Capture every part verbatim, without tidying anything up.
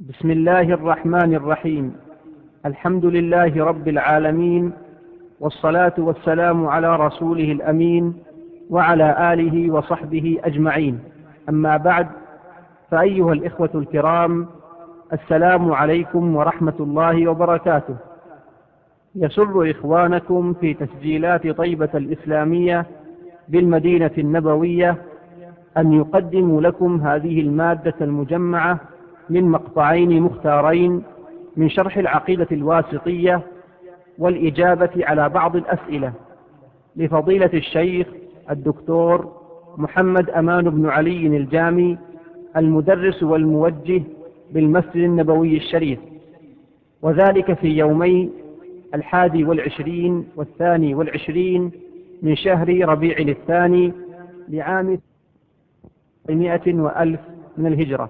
بسم الله الرحمن الرحيم. الحمد لله رب العالمين، والصلاة والسلام على رسوله الأمين وعلى آله وصحبه أجمعين. أما بعد، فأيها الإخوة الكرام، السلام عليكم ورحمة الله وبركاته. يسر إخوانكم في تسجيلات طيبة الإسلامية بالمدينة النبوية أن يقدموا لكم هذه المادة المجمعة من مقطعين مختارين من شرح العقيدة الواسطية والإجابة على بعض الأسئلة لفضيلة الشيخ الدكتور محمد أمان بن علي الجامي، المدرس والموجه بالمسجد النبوي الشريف، وذلك في يومي الحادي والعشرين والثاني والعشرين من شهر ربيع الثاني لعام مئة وألف من الهجرة.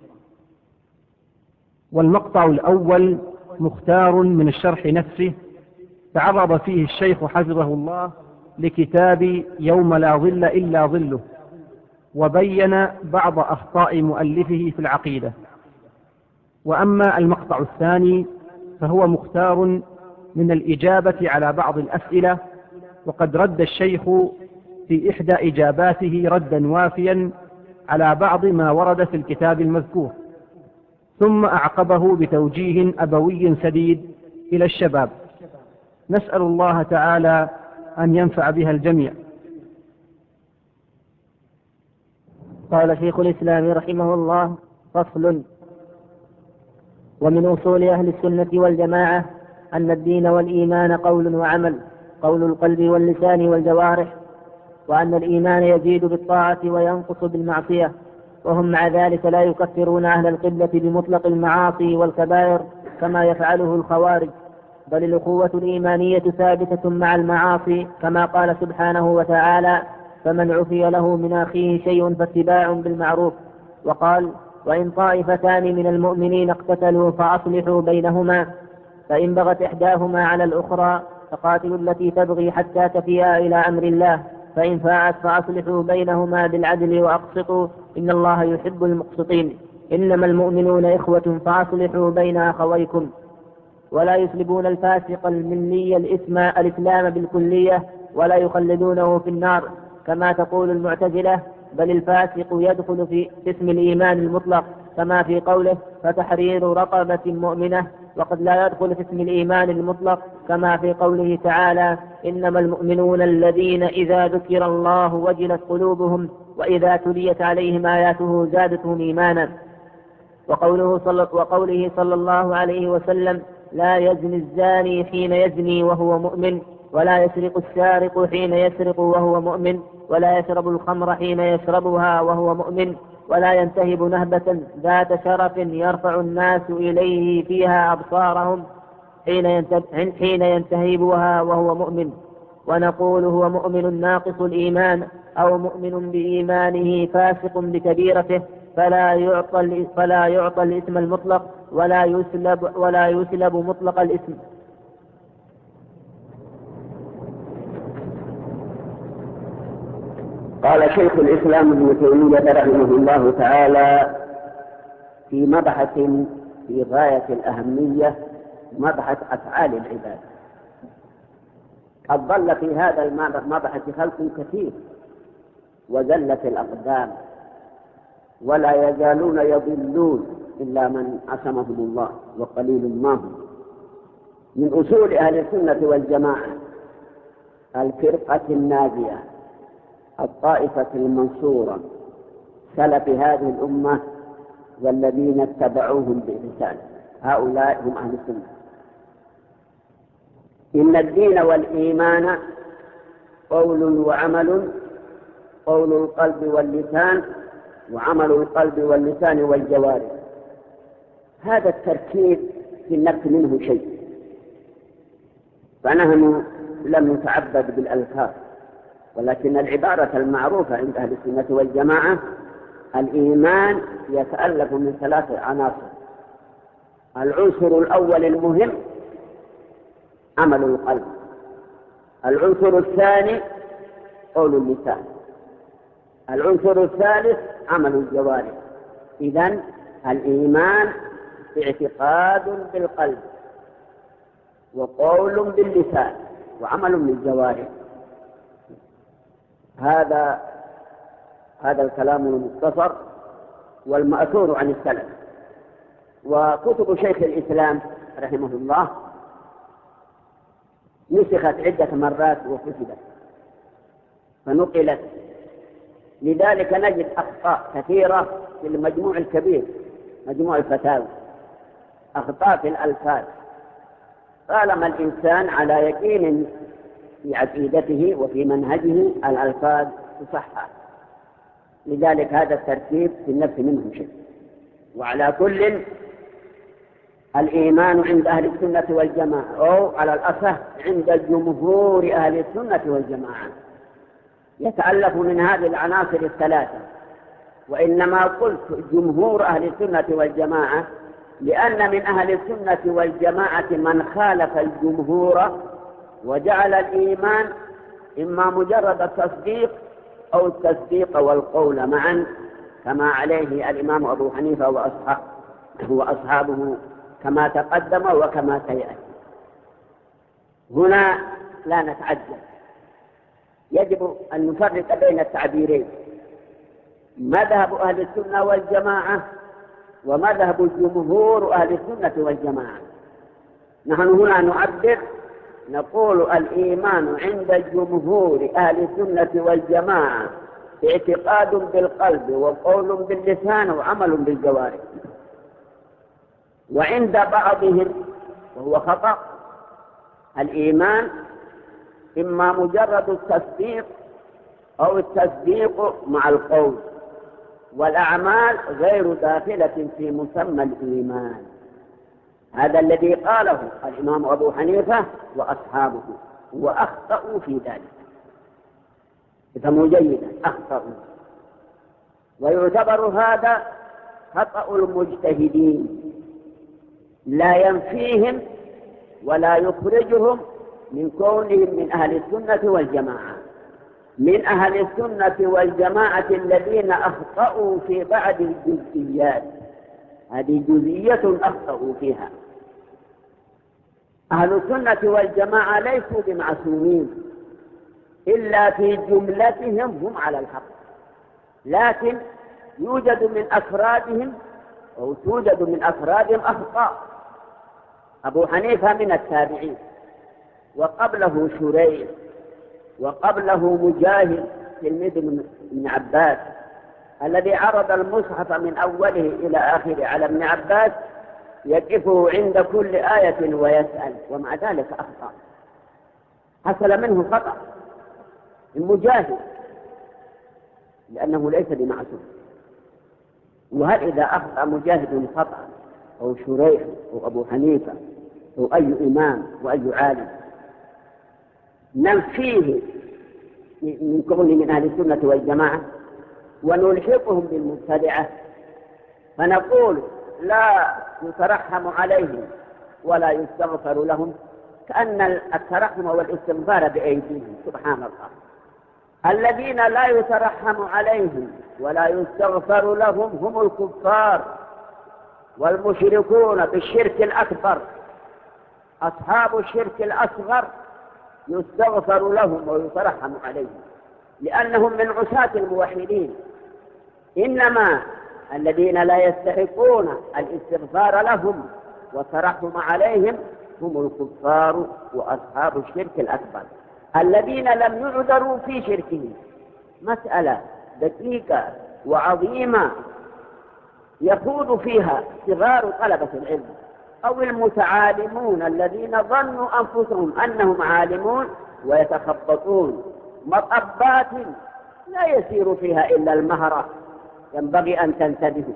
والمقطع الأول مختار من الشرح نفسه، تعرض فيه الشيخ حفظه الله لكتاب يوم لا ظل إلا ظله، وبين بعض أخطاء مؤلفه في العقيدة. وأما المقطع الثاني فهو مختار من الإجابة على بعض الأسئلة، وقد رد الشيخ في إحدى إجاباته ردا وافيا على بعض ما ورد في الكتاب المذكور، ثم أعقبه بتوجيه أبوي سديد إلى الشباب. نسأل الله تعالى أن ينفع بها الجميع. قال شيخ الإسلام رحمه الله: فصل. ومن أصول أهل السنة والجماعة أن الدين والإيمان قول وعمل، قول القلب واللسان والجوارح، وأن الإيمان يزيد بالطاعة وينقص بالمعصية، وهم مع ذلك لا يكفرون أهل القبلة بمطلق المعاصي والكبائر كما يفعله الخوارج، بل الأخوة الإيمانية ثابتة مع المعاصي، كما قال سبحانه وتعالى: فمن عفي له من أخيه شيء فاتباع بالمعروف. وقال: وإن طائفتان من المؤمنين اقتتلوا فأصلحوا بينهما، فإن بغت إحداهما على الأخرى فقاتلوا التي تبغي حتى تفيء إلى أمر الله، فإن فاءت فأصلحوا بينهما بالعدل وأقسطوا إن الله يحب المقسطين. إنما المؤمنون إخوة فأصلحوا بين أخويكم. ولا يسلبون الفاسق الملي الإثم الإسلام بالكلية ولا يخلدونه في النار كما تقول المعتزلة، بل الفاسق يدخل في اسم الإيمان المطلق كما في قوله: فتحرير رقبة مؤمنة، وقد لا يدخل في اسم الإيمان المطلق كما في قوله تعالى: إنما المؤمنون الذين إذا ذكر الله وجلت قلوبهم وإذا تليت عليهم آياته زادتهم إيمانا. وقوله صلى, وقوله صلى الله عليه وسلم: لا يزني الزاني حين يزني وهو مؤمن، ولا يسرق السارق حين يسرق وهو مؤمن، ولا يشرب الخمر حين يشربها وهو مؤمن، ولا ينتهب نهبة ذات شرف يرفع الناس إليه فيها أبصارهم حين ينتهبها وهو مؤمن. ونقول هو مؤمن ناقص الإيمان أو مؤمن بإيمانه فاسق بكبيرته، فلا يعطى فلا يعطى الاسم المطلق ولا يسلب ولا يسلب مطلق الاسم. قال شيخ الإسلام ابن تيمية رحمه الله تعالى في مبحث في غاية الأهمية، مبحث أفعال العباد. قد ضل في هذا المبحث خلق كثير وزلت الأقدام، ولا يزالون يضلون إلا من عصمهم الله، وقليل ما هم. من أصول أهل السنة والجماعة الفرقة الناجية، الطائفة المنصورة، سلف هذه الأمة والذين اتبعوهم بإحسان، هؤلاء هم أهل السنة. إن الدين والإيمان قول وعمل، قول القلب واللسان، وعمل القلب واللسان والجوارح. هذا التركيب في النفس منه شيء، فنحن لم نتعبد بالألفاظ، ولكن العبارة المعروفة عند أهل السنة والجماعة: الإيمان يتألف من ثلاث عناصر. العنصر الأول المهم عمل القلب، العنصر الثاني قول اللسان، العنصر الثالث عمل الجوارح. إذن الإيمان اعتقاد بالقلب وقول باللسان وعمل بالجوارح. هذا هذا الكلام المختصر والمأثور عن السلف. وكتب شيخ الإسلام رحمه الله نسخت عدة مرات وكتبت فنقلت، لذلك نجد أخطاء كثيرة في المجموع الكبير، مجموع الفتاوى، أخطاء في الألفاظ. طالما الإنسان على يقين في عقيدته وفي منهجه الألفاظ تصحح. لذلك هذا الترتيب في النفس منهم شيء. وعلى كل الإيمان عند أهل السنة والجماعة، أو على الأصح عند الجمهور أهل السنة والجماعة، يتألف من هذه العناصر الثلاثة. وإنما قلت جمهور أهل السنة والجماعة لأن من أهل السنة والجماعة من خالف الجمهور وجعل الإيمان إما مجرد التصديق أو التصديق والقول معا، كما عليه الإمام أبو حنيفة وأصحابه وأصحابه كما تقدم وكما سيأتي. هنا لا نتعجل، يجب أن نفرق بين التعبيرين: مذهب أهل السنة والجماعة ومذهب جمهور أهل السنة والجماعة. نحن هنا نعبر نقول الإيمان عند جمهور أهل السنة والجماعة اعتقاد بالقلب وقول باللسان وعمل بالجوارح. وعند بعضهم وهو خطأ الإيمان إما مجرد التصديق أو التصديق مع القول، والأعمال غير داخلة في مسمى الإيمان. هذا الذي قاله الإمام أبو حنيفة وأصحابه، وأخطأوا في ذلك. افهموا جيدا، أخطأوا. ويعتبر هذا خطأ المجتهدين، لا ينفيهم ولا يخرجهم من كونهم من أهل السنة والجماعة. من أهل السنة والجماعة الذين أخطأوا في بعض الجزئيات، هذه جزئية أخطأوا فيها. أهل السنة والجماعة ليسوا بمعصومين، إلا في جملتهم هم على الحق، لكن يوجد من أفرادهم أو توجد من أفرادهم أخطاء. أبو حنيفة من التابعين، وقبله شريح، وقبله مجاهد تلميذ ابن عباس الذي عرض المصحف من أوله إلى آخره على ابن عباس يقفه عند كل آية ويسأل، ومع ذلك أخطأ، حصل منه خطأ. المجاهد لأنه ليس بمعصوم. وهل إذا أخطأ مجاهد خطأ أو شريح أو أبو حنيفة أو أي إمام وأي عالم ننفيه من كونه من أهل السنة والجماعة ونلحقهم بالمبتدعة، فنقول لا يترحم عليهم ولا يستغفر لهم، كأن الترحم والاستغفار بأيديهم. سبحان الله. الذين لا يترحم عليهم ولا يستغفر لهم هم الكفار والمشركون بالشرك الأكبر. أصحاب الشرك الأصغر يستغفر لهم ويترحم عليهم لأنهم من عصاة الموحدين. إنما الذين لا يستحقون الاستغفار لهم والترحم عليهم هم الكفار وأصحاب الشرك الأكبر الذين لم يعذروا في شركهم. مسألة دقيقة وعظيمة يخوض فيها صغار طلبة العلم أو المتعالمون الذين ظنوا أنفسهم أنهم عالمون ويتخبطون مطبات لا يسير فيها إلا المهرة. ينبغي أن تنتبهوا.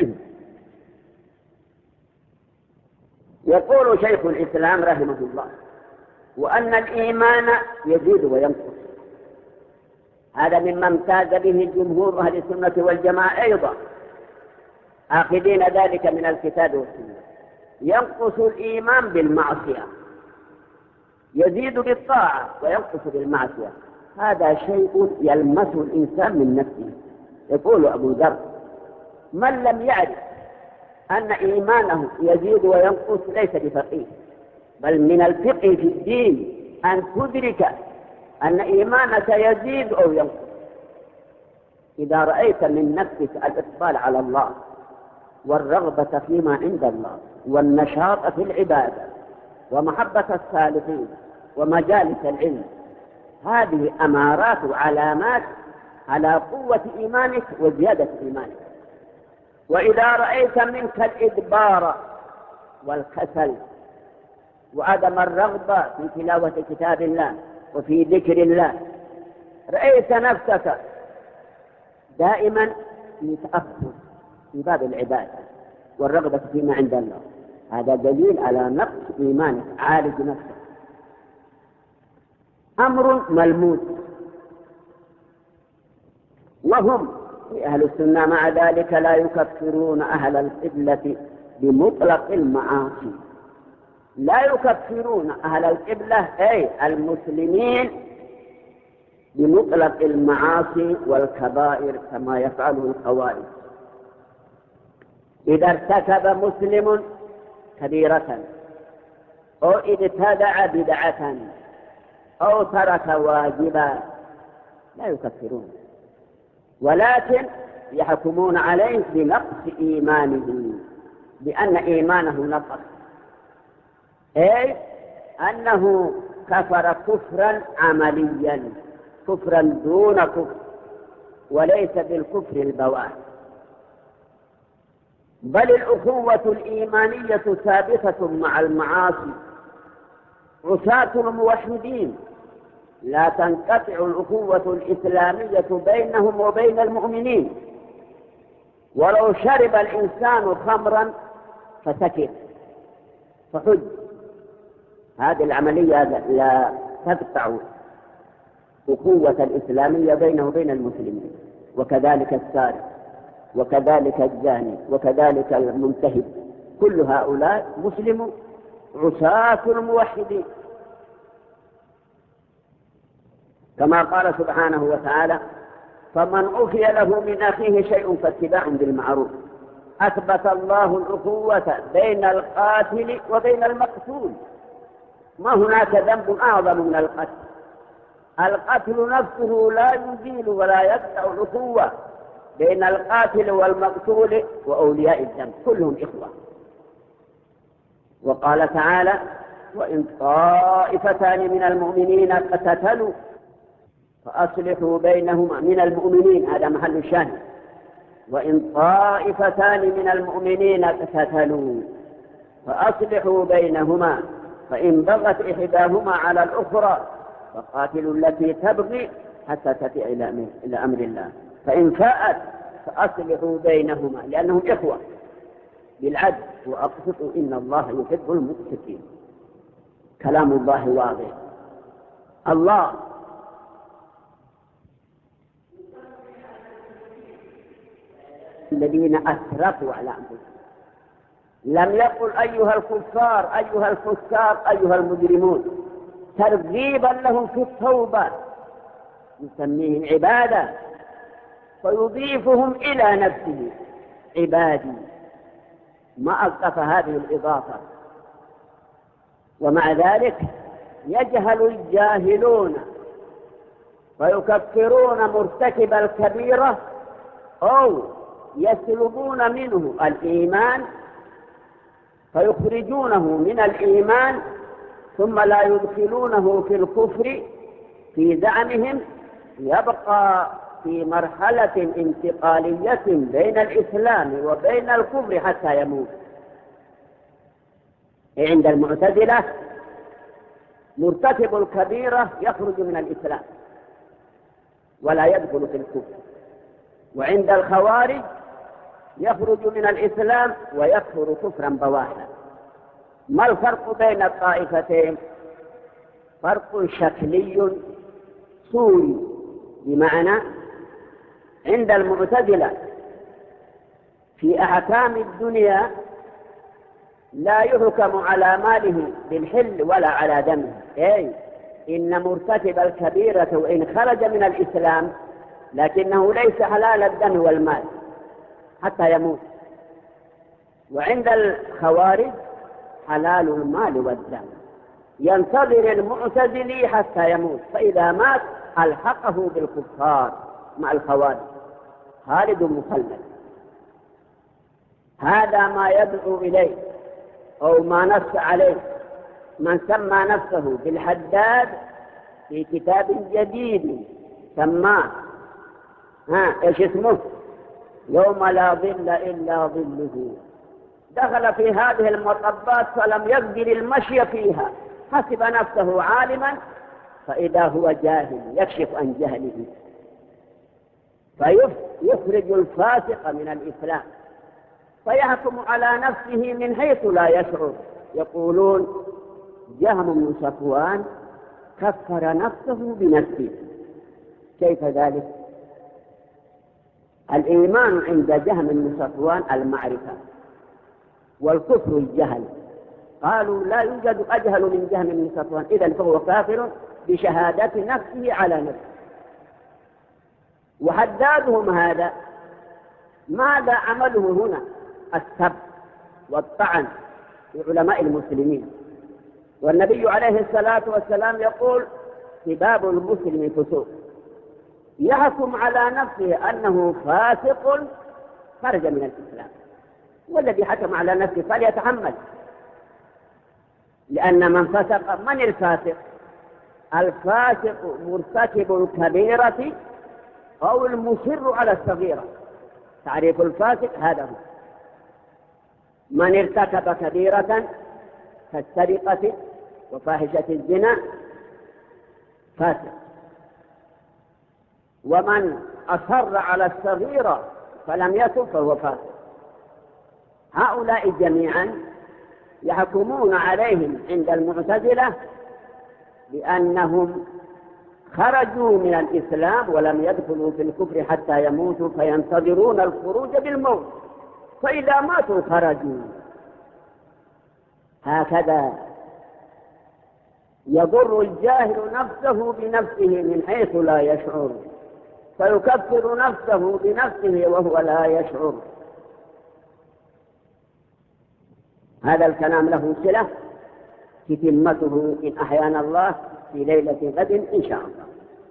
يقول شيخ الإسلام رحمه الله: وأن الإيمان يزيد وينقص. هذا مما امتاز به جمهور أهل السنة والجماعة أيضا، آخذين ذلك من الكتاب والسنة. ينقص الإيمان بالمعصية، يزيد بالطاعة وينقص بالمعصية. هذا شيء يلمسه الإنسان من نفسه. يقول أبو ذر: من لم يعرف أن إيمانه يزيد وينقص ليس بفقيه، بل من الفقه في الدين أن تدرك أن إيمانك يزيد أو ينقص. إذا رأيت من نفسك الإقبال على الله والرغبة فيما عند الله والنشاط في العبادة ومحبة الصالحين ومجالس العلم، هذه أمارات وعلامات على قوة إيمانك وزيادة إيمانك. وإذا رأيت منك الإدبار والكسل وعدم الرغبة في تلاوة كتاب الله وفي ذكر الله، رأيت نفسك دائما في تأخر في باب العبادة والرغبة فيما عند الله، هذا دليل على نقص إيمانك. عالج نفسك. أمر ملموس، وهم أهل السنة مع ذلك لا يكفرون أهل القبلة بمطلق المعاصي. لا يكفرون أهل القبلة أي المسلمين بمطلق المعاصي والكبائر كما يفعله الخوارج. إذا ارتكب مسلم كبيرة أو ابتدع بدعة أو ترك واجبا لا يكفرون، ولكن يحكمون عليه بنقص إيمانه، بأن إيمانه نقص، أي أنه كفر كفرا عمليا، كفرا دون كفر، وليس بالكفر البواح. بل الأخوة الإيمانية ثابتة مع المعاصي. عصاة الموحدين لا تنقطع الأخوة الإسلامية بينهم وبين المؤمنين، ولو شرب الإنسان خمرا فسكت فحج، هذه العملية لا تقطع أخوة الإسلامية بينه وبين المسلمين. وكذلك السارق وكذلك الزاني وكذلك المنتهب، كل هؤلاء مسلمون عصاة الموحدين، كما قال سبحانه وتعالى: فمن عفي له من أخيه شيء فاتباع بالمعروف. أثبت الله الأخوة بين القاتل وبين المقتول، ما هناك ذنب أعظم من القتل. القتل نفسه لا يزيل ولا يقطع الأخوة بين القاتل والمقتول وأولياء الذنب، كلهم إخوة. وقال تعالى: وإن طائفتان من المؤمنين اقتتلوا فأصلحوا بينهما، من المؤمنين، هذا محل الشاهد. وإن طائفتان من المؤمنين اقتتلوا فأصلحوا بينهما فإن بغت إحداهما على الأخرى فقاتلوا التي تبغي حتى تفيء إلى أمر الله، فإن فاءت فأصلحوا بينهما، لأنهم إخوة، بالعدل وأقسطوا إن الله يحب المقسطين. كلام الله واضح. الله الذين أسرفوا على أنفسهم، لم يقل أيها الكفار أيها الفساق أيها المجرمون، ترغيبا لهم في التوبة، يسميهم عبادة فيضيفهم إلى نفسه، عبادي، ما ألطف هذه الإضافة. ومع ذلك يجهل الجاهلون فيكفرون مرتكب الكبيرة أو يسلبون منه الإيمان فيخرجونه من الإيمان ثم لا يدخلونه في الكفر، في زعمهم يبقى في مرحلة انتقالية بين الإسلام وبين الكفر حتى يموت. عند المعتزلة مرتكب الكبيرة يخرج من الإسلام ولا يدخل في الكفر، وعند الخوارج يخرج من الإسلام ويكفر كفرا بواحا. ما الفرق بين الطائفتين؟ فرق شكلي صوري، بمعنى عند المعتزلة في أحكام الدنيا لا يحكم على ماله بالحل ولا على دمه، أي إن مرتكب الكبيرة وإن خرج من الإسلام لكنه ليس حلال الدم والمال حتى يموت. وعند الخوارج حلال المال والدم. ينتظر المعتزلي حتى يموت، فإذا مات ألحقه بالكفار مع الخوارج خالد مخلد. هذا ما يدعو إليه أو ما نص عليه من سمى نفسه بالحداد في كتاب جديد سماه ها إيش اسمه؟ يوم لا ظل إلا ظله. دخل في هذه المطبات فلم يقدر المشي فيها، حسب نفسه عالما فإذا هو جاهل يكشف عن جهله، فيخرج الفاسق من الإسلام، فيحكم على نفسه من حيث لا يشعر. يقولون جهم بن صفوان كفر نفسه بنفسه. كيف ذلك؟ الإيمان عند جهم بن صفوان المعرفة، والكفر الجهل. قالوا لا يوجد أجهل من جهم بن صفوان، إذن فهو كافر بشهادة نفسه على نفسه. وحدادهم هذا ماذا عمله هنا؟ السب والطعن في علماء المسلمين. والنبي عليه الصلاة والسلام يقول سباب المسلم فسوق. يحكم على نفسه أنه فاسق خرج من الإسلام، والذي حكم على نفسه فليتحمل، لأن من فسق. من الفاسق؟ الفاسق مرتكب الكبيرة أو المصر على الصغيرة. تعريف الفاسق هذا هو: من ارتكب كبيرة كالسرقة وفاحشة الزنا فاسق، ومن أصر على الصغيرة فلم يتب فهو فاسق. هؤلاء جميعا يحكمون عليهم عند المعتزلة بأنهم خرجوا من الإسلام ولم يدخلوا في الكفر حتى يموتوا، فينتظرون الخروج بالموت، فإذا ماتوا خرجوا. هكذا يضر الجاهل نفسه بنفسه من حيث لا يشعر، فيكفر نفسه بنفسه وهو لا يشعر. هذا الكلام له صلة تتمته إن أحيانا الله في ليلة غد إن شاء الله.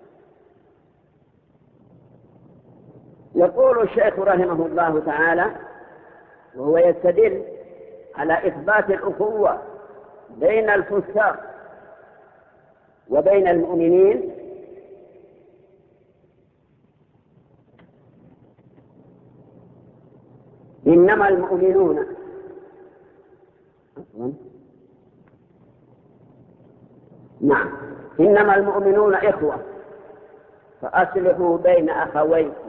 يقول الشيخ رحمه الله تعالى وهو يستدل على إثبات الأخوة بين الفساق وبين المؤمنين: إنما المؤمنون نعم إنما المؤمنون إخوة فأصلحوا بين أخويكم.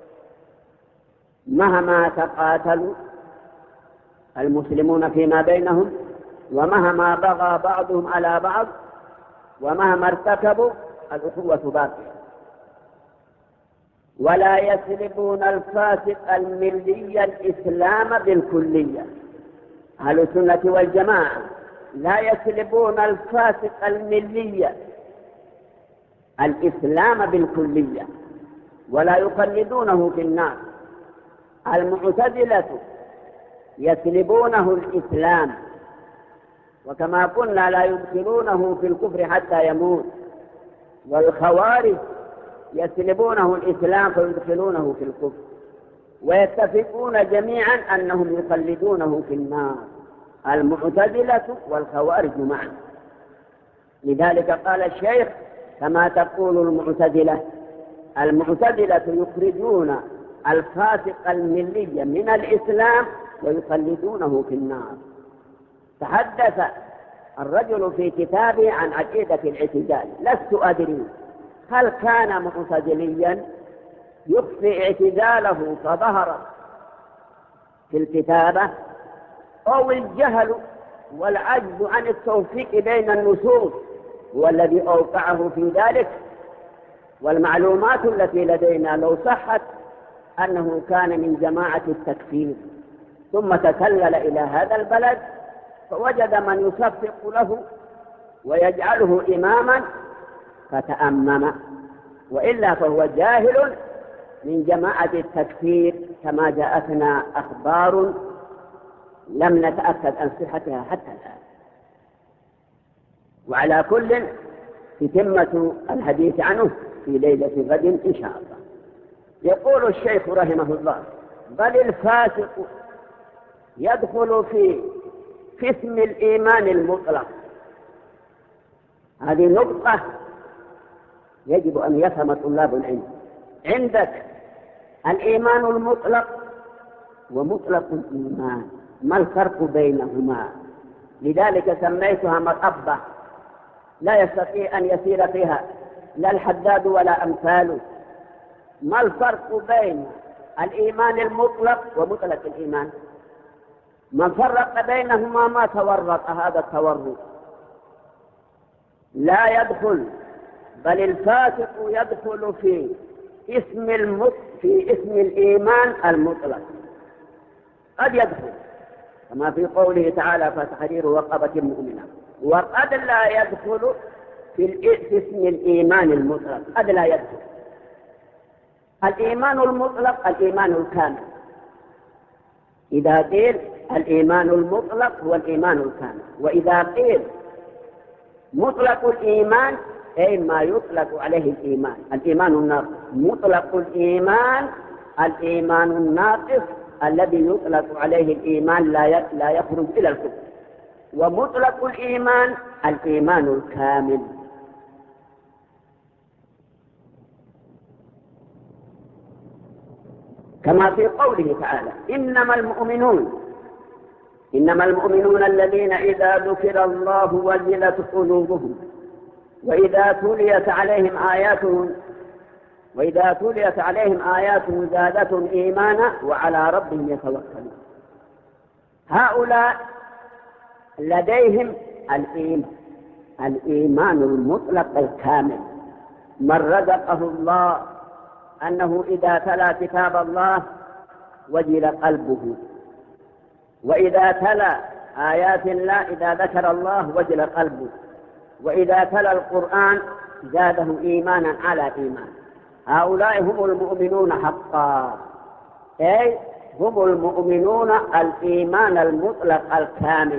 مهما تقاتلوا المسلمون فيما بينهم، ومهما بغى بعضهم على بعض، ومهما ارتكبوا، الأخوة باقية. ولا يسلبون الفاسق الملي الإسلام بالكلية. أهل السنة والجماعة لا يسلبون الفاسق الملي الإسلام بالكلية ولا يقلدونه في النار. المعتزلة يسلبونه الإسلام، وكما قلنا لا يدخلونه في الكفر حتى يموت. والخوارج يسلبونه الإسلام فيدخلونه في الكفر، ويتفقون جميعا أنهم يقلدونه في النار، المعتزلة والخوارج معا. لذلك قال الشيخ كما تقول المعتزلة. المعتزلة يخرجون الفاسق الملي من الإسلام ويقلدونه في النار. تحدث الرجل في كتابه عن عقيدة الاعتزال، لست أدري هل كان معتزليا يخفي اعتزاله فظهر في الكتابة، أو الجهل والعجز عن التوفيق بين النصوص هو الذي أوقعه في ذلك. والمعلومات التي لدينا لو صحت أنه كان من جماعة التكفير ثم تسلل إلى هذا البلد فوجد من يصفق له ويجعله إماما فتأمم، وإلا فهو جاهل من جماعة التكفير كما جاءتنا أخبار لم نتأكد عن صحتها حتى الآن. وعلى كل تتمة الحديث عنه في ليلة غد إن شاء الله. يقول الشيخ رحمه الله: بل الفاسق يدخل في في اسم الإيمان المطلق. هذه نقطة يجب أن يفهم طلاب العلم. عندك الإيمان المطلق ومطلق الإيمان، ما الفرق بينهما؟ لذلك سميتها مطبة لا يستطيع أن يسير فيها لا الحداد ولا أمثاله. ما الفرق بين الإيمان المطلق ومطلق الإيمان؟ من فرق بينهما ما تورط هذا التورط. لا يدخل، بل الفاسق يدخل في اسم المط... في اسم الإيمان المطلق. قد يدخل كما في قوله تعالى: فتحرير رقبة مؤمنة. وقد لا يدخل في, في اسم الإيمان المطلق، قد لا يدخل. الإيمان المطلق الإيمان الكامل. إذا قيل الإيمان المطلق هو الإيمان الكامل، وإذا قيل مطلق الإيمان أي ما يطلق عليه الإيمان، الإيمان الناقص. مطلق الإيمان الإيمان الناقص الذي يطلق عليه الإيمان لا لا يخرج إلى الكفر. ومطلق الإيمان الإيمان الكامل. كما في قوله تعالى: إنما المؤمنون إنما المؤمنون الذين إذا ذكر الله وجلت قلوبهم وإذا تليت عليهم آياته وإذا تليت عليهم آياته زادتهم إيمانا وعلى ربهم يتوكلون. هؤلاء لديهم الإيمان الإيمان المطلق الكامل. من رزقه الله أنه إذا تلا كتاب الله وجل قلبه، وإذا تلا آيات الله إذا ذكر الله وجل قلبه، وإذا تلا القرآن زاده إيمانا على إيمان. هؤلاء هم المؤمنون حقا، أي هم المؤمنون الإيمان المطلق الكامل.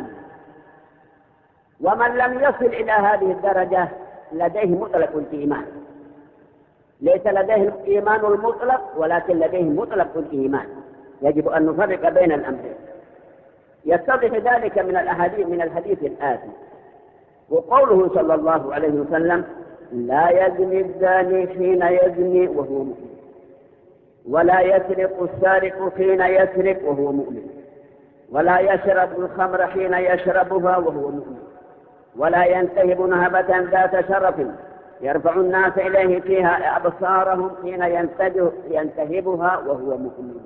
ومن لم يصل إلى هذه الدرجة لديه مطلق الإيمان، ليس لديه الإيمان المطلق ولكن لديه مطلق الإيمان. يجب أن نفرق بين الأمرين. يتضح ذلك من الأحاديث من الحديث الآتي: وقوله صلى الله عليه وسلم: لا يزني الزاني حين يزني وهو مؤمن، ولا يسرق السارق حين يسرق وهو مؤمن، ولا يشرب الخمر حين يشربها وهو مؤمن، ولا ينتهب نهبة ذات شرف يرفع الناس إليه فيها أبصارهم حين ينتهبها وهو مؤمن.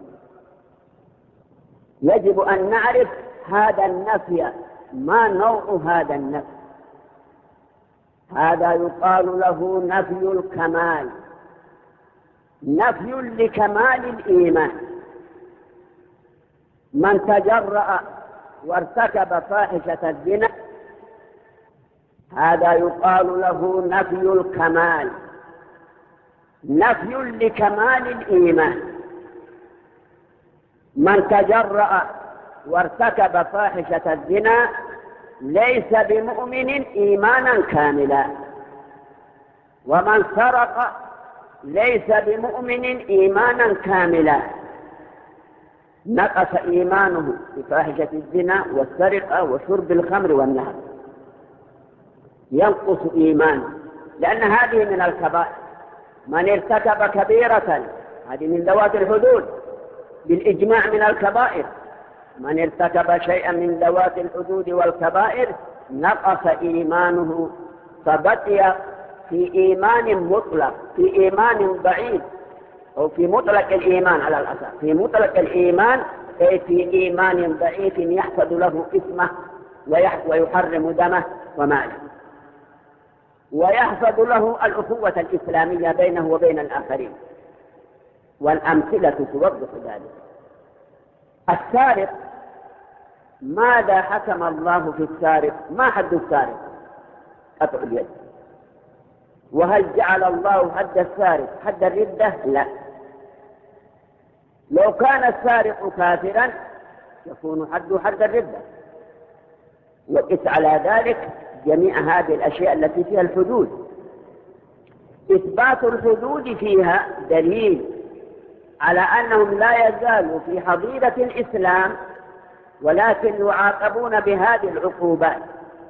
يجب أن نعرف هذا النفي، ما نوع هذا النفي. هذا يقال له نفي الكمال، نفي لكمال الإيمان. من تجرأ وارتكب فاحشة الزنا هذا يقال له نفي الكمال، نفي لكمال الإيمان. من تجرأ وارتكب فاحشة الزنا ليس بمؤمن إيمانا كاملا، ومن سرق ليس بمؤمن إيمانا كاملا، نقص إيمانه بفاحشة الزنا والسرقة وشرب الخمر والنهب، ينقص إيمانه، لأن هذه من الكبائر. من ارتكب كبيرة هذه من ذوات الحدود بالإجماع من الكبائر. من ارتكب شيئا من ذوات الحدود والكبائر نقص إيمانه، فبقي في إيمان مطلق، في إيمان ضعيف، أو في مطلق الإيمان على الأساس، في مطلق الإيمان أي في إيمان ضعيف يحفظ له اسمه ويحرم دمه وماله، ويحفظ له الأخوة الإسلامية بينه وبين الآخرين. والأمثلة توضح ذلك. السارق، ماذا حكم الله في السارق؟ ما حد السارق؟ قطع اليد. وهل جعل الله حد السارق حد الردة؟ لا. لو كان السارق كافرا يكون حد حد الردة. وقس على ذلك جميع هذه الأشياء التي فيها الحدود. إثبات الحدود فيها دليل على أنهم لا يزالوا في حظيرة الإسلام، ولكن يعاقبون بهذه العقوبات.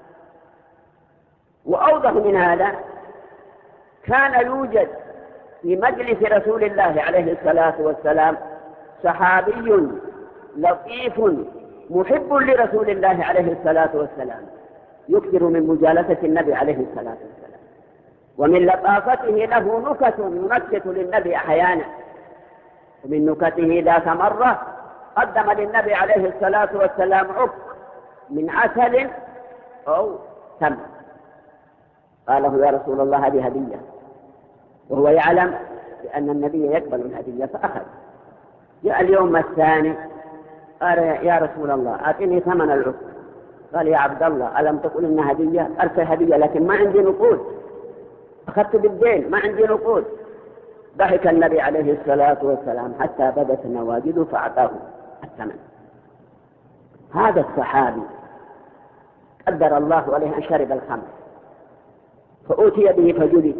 وأوضح من هذا كان يوجد في مجلس رسول الله عليه الصلاة والسلام صحابي لطيف محب لرسول الله عليه الصلاة والسلام يكثر من مجالسة النبي عليه الصلاة والسلام، ومن لطافته له نكت ينكت للنبي أحيانا. ومن نكته ذات مرة قدم للنبي عليه الصلاة والسلام عق من عسل أو تمر، قال له يا رسول الله هذه هدية، وهو يعلم بأن النبي يقبل الهدية فأخذ. جاء اليوم الثاني قال يا رسول الله أعطني ثمن العق. قال يا عبد الله ألم تقل إن هدية؟ ألف هدية لكن ما عندي نقود، أخذت بالدين ما عندي نقود. ضحك النبي عليه الصلاة والسلام حتى بدت نواجذه فأعطاه الثمن. هذا الصحابي قدر الله عليه أن شرب الخمر فأوتي به فجلد،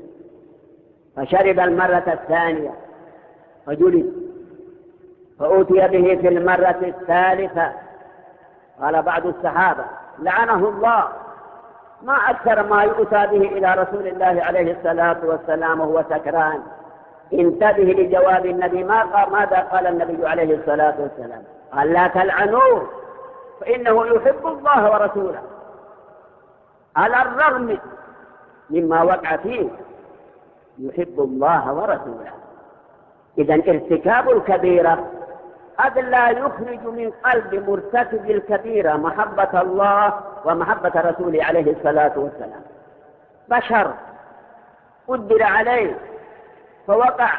فشرب المرة الثانية فجلد، فأوتي به في المرة الثالثة. قال بعض الصحابة لعنه الله ما أكثر ما يؤتى به إلى رسول الله عليه الصلاة والسلام وهو سكران. انتبه لجواب النبي، ما قال ماذا قال النبي عليه الصلاة والسلام؟ قال لا تلعنوه فإنه يحب الله ورسوله على الرغم مما وقع فيه، يحب الله ورسوله. إذن ارتكاب الكبيرة هذا لا يخرج من قلب مرتكب الكبيرة محبة الله ومحبة رسوله عليه الصلاة والسلام. بشر قدر عليه فوقع.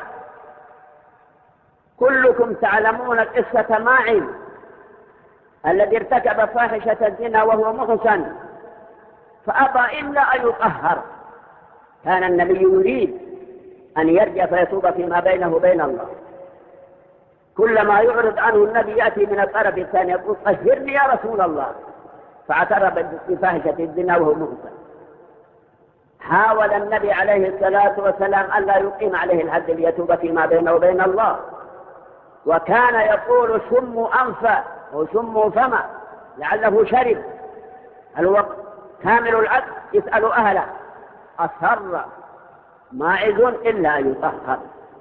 كلكم تعلمون قصة ماعز الذي ارتكب فاحشة الزنا وهو محسن فأبى إلا أن يطهر. كان النبي يريد أن يرجع فيتوب فيما بينه وبين الله. كلما يعرض عنه النبي يأتي من الطرف الثاني يقول طهرني يا رسول الله، فاعترف بفاحشة الزنا وهو محسن. حاول النبي عليه الصلاة والسلام أن لا يقيم عليه الحد ليتوب فيما بينه وبين الله، وكان يقول شموا أنفا وشموا فما لعله شرب. الوقت كامل العقل يسأل أهله، أصر ماعز إلا أن يطهر،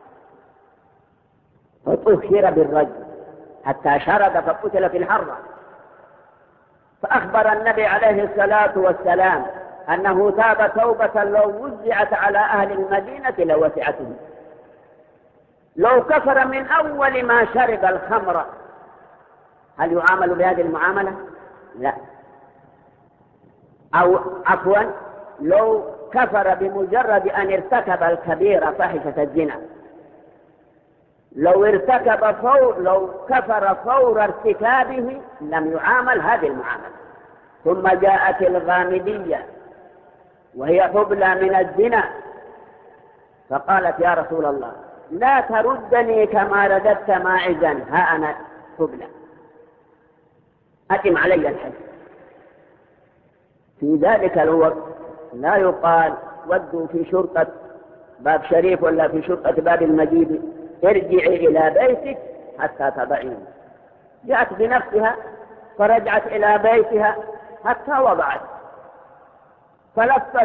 فطهر بالرجل حتى شرد فقتل في الحرة. فأخبر النبي عليه الصلاة والسلام أنه تاب توبة لو وزعت على أهل المدينة لوسعتهم. لو كفر من أول ما شرب الخمر هل يعامل بهذه المعاملة؟ لا. أو عفوا لو كفر بمجرد أن ارتكب الكبيرة فاحشة الزنا، لو ارتكب فور لو كفر فور ارتكابه لم يعامل هذه المعاملة. ثم جاءت الغامدية وهي حبلى من الزنا فقالت يا رسول الله لا تردني كما رددت ماعزا، ها أنا حبلى أتم علي الحج. في ذلك الوقت لا يقال ودوا في شرطة باب شريف ولا في شرطة باب المجيد ارجعي إلى بيتك حتى تضعين. جاءت بنفسها فرجعت إلى بيتها حتى وضعت، فلفت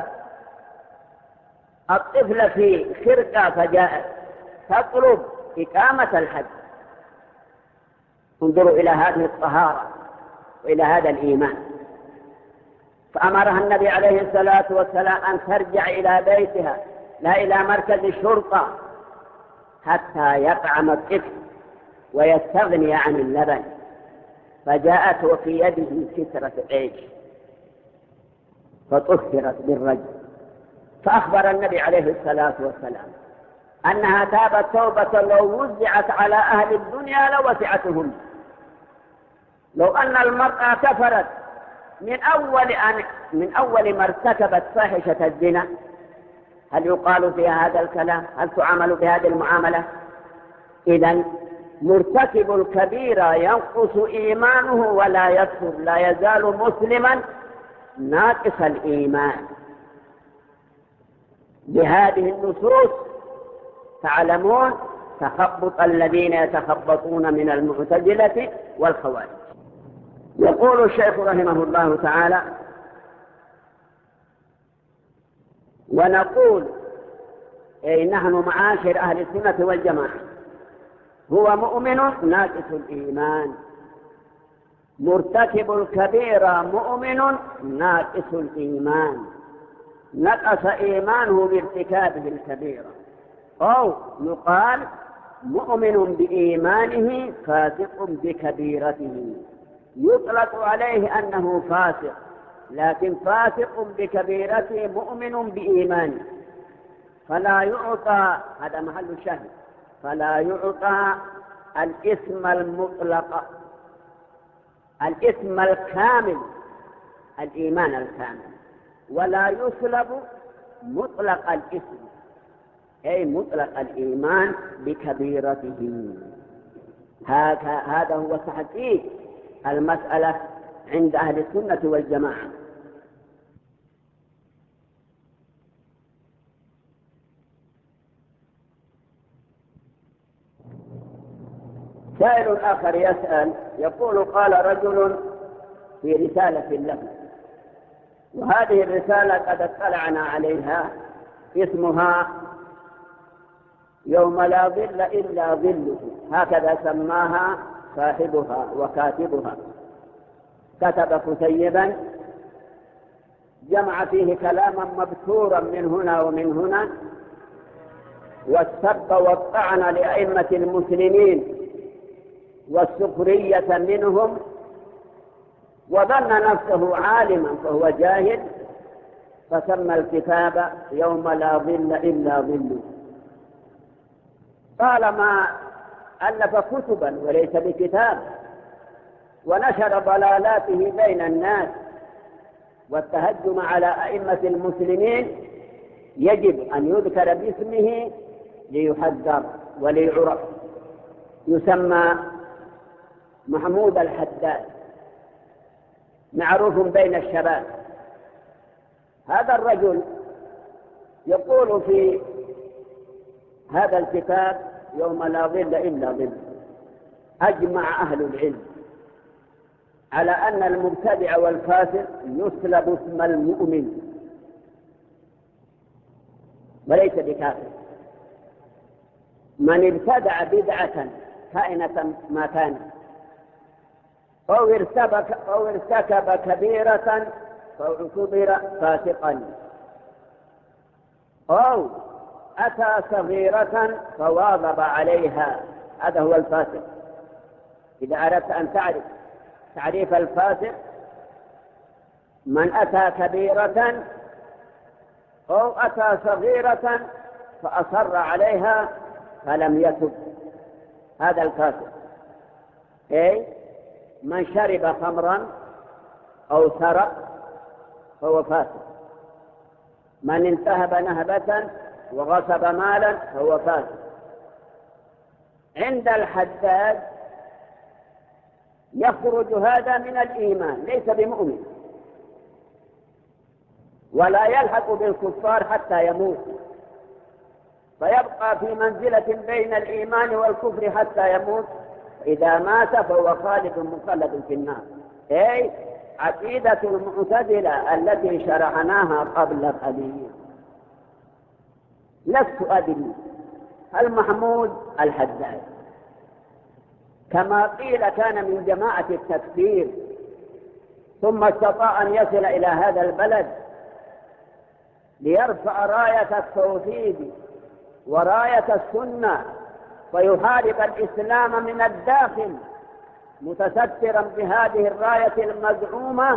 الطفل في خرقة فجاءت تطلب إقامة الحج. انظروا إلى هذه الطهارة وإلى هذا الإيمان. فأمرها النبي عليه الصلاة والسلام أن ترجع إلى بيتها لا إلى مركز الشرطة حتى يطعم الطفل ويستغني عن اللبن. فجاءت وفي يده كسرة عيش فطهرت بالرجل. فأخبر النبي عليه الصلاة والسلام أنها تابت توبة لو وزعت على أهل الدنيا لوسعتهم. لو أن المرأة كفرت من أول أن من أول ما ارتكبت فاحشة الزنا هل يقال فيها هذا الكلام؟ هل تعامل بهذه المعاملة؟ إذن مرتكب الكبيرة ينقص إيمانه ولا يكفر، لا يزال مسلما ناقص الإيمان. بهذه النصوص تعلمون تخبط الذين يتخبطون من المعتزلة والخوارج. يقول الشيخ رحمه الله تعالى: ونقول أي نحن معاشر أهل السنة والجماعة هو مؤمن ناقص الإيمان، مرتكب الكبيرة مؤمن ناقص الإيمان، نقص إيمانه بارتكابه الكبيرة، أو يقال مؤمن بإيمانه فاسق بكبيرته، يطلق عليه أنه فاسق، لكن فاسق بكبيرته مؤمن بإيمانه، فلا يعطى، هذا محل الشاهد، فلا يعطى الاسم المطلق، الاسم الكامل، الإيمان الكامل، ولا يسلب مطلق الاسم، أي مطلق الإيمان بكبيرته. هذا هو تحقيق المسألة عند أهل السنة والجماعة. سائل آخر يسأل يقول: قال رجل في رسالة له، وهذه الرسالة قد اطلعنا عليها، اسمها يوم لا ظل إلا ظله، هكذا سماها صاحبها وكاتبها. كتب كتيبا جمع فيه كلاما مبتورا من هنا ومن هنا، والسب والطعن لأئمة المسلمين والسخرية منهم، وظن نفسه عالما فهو جاهل، فسمى الكتاب يوم لا ظل إلا ظله. طالما ألف كتبا وليس بكتاب، ونشر ضلالاته بين الناس والتهجم على أئمة المسلمين، يجب أن يذكر باسمه ليحذر وليعرف. يسمى محمود الحداد، معروف بين الشباب. هذا الرجل يقول في هذا الكتاب يوم لا ظل إلا ظل: أجمع أهل العلم على أن المبتدع والفاسق يسلب اسم المؤمن وليس بكافر. من ابتدع بدعة كائنة ما كانت، أو ارتكب أو ارتكب كبيرة فاعتبر فاسقا، أو أتى صغيرة فواظب عليها، هذا هو الفاسق. إذا أردت أن تعرف تعريف الفاسق: من أتى كبيرة أو أتى صغيرة فأصر عليها فلم يتب، هذا الفاسق. أي من شرب خمرا أو سرق فهو فاسق، من انتهب نهبة وغصب مالا فهو فاسق. عند الحداد يخرج هذا من الإيمان، ليس بمؤمن، ولا يلحق بالكفار حتى يموت، فيبقى في منزلة بين الإيمان والكفر حتى يموت. إذا مات فهو خالد مخلد في النار، أي عقيدة المعتزلة التي شرحناها قبل قليل. لست أدري هل محمود الحداد كما قيل كان من جماعة التكفير ثم استطاع أن يصل إلى هذا البلد ليرفع راية التوحيد وراية السنة ويحارب الإسلام من الداخل متسترا بهذه الراية المزعومة،